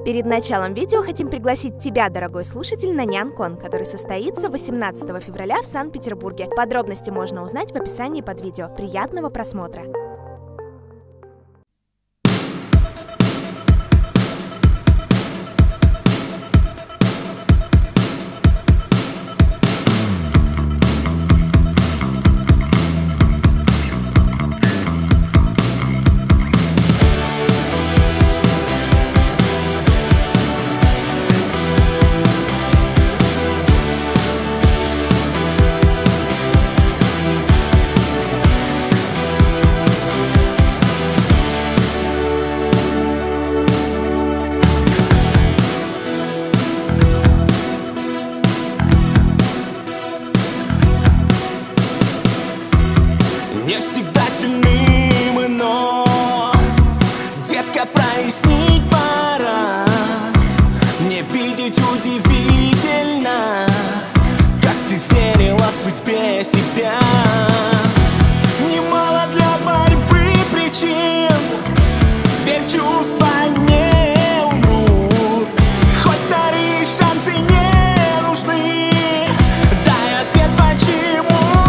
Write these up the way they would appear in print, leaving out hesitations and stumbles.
Перед началом видео хотим пригласить тебя, дорогой слушатель, на Нян-кон, который состоится 18 февраля в Санкт-Петербурге. Подробности можно узнать в описании под видео. Приятного просмотра! Не всегда сильны мы, но, детка, прояснить пора. Мне видеть удивительно, как ты верила судьбе себя. Немало для борьбы причин, ведь чувства не умрут. Хоть вторые шансы не нужны, дай ответ, почему.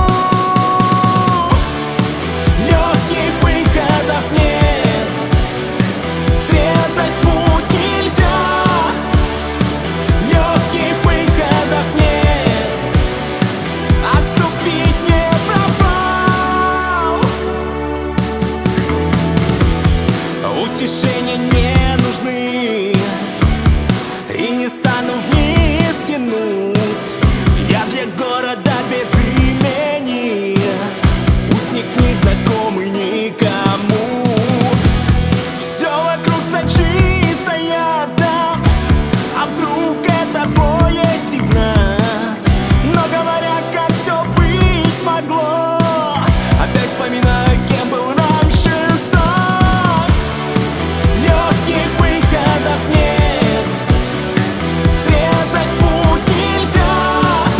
Утешения не нужны, и не стану вниз тянуть. Я для города без имени, узник незнакомый никому. Все вокруг сочится ядом, а вдруг это зло есть и в нас. Но говорят, как все быть могло, опять вспоминаю, кем был раньше сам. Легких выходов нет, срезать путь нельзя.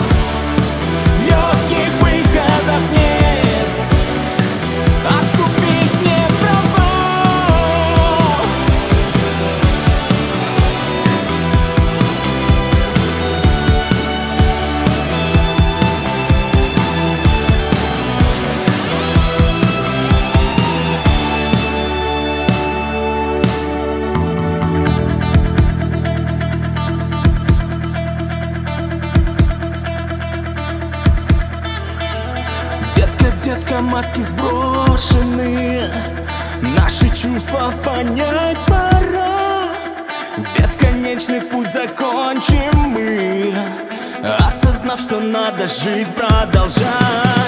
Легких выходов нет, отступить не права. Детка, маски сброшены, наши чувства понять пора. Бесконечный путь закончим мы, осознав, что надо жизнь продолжать.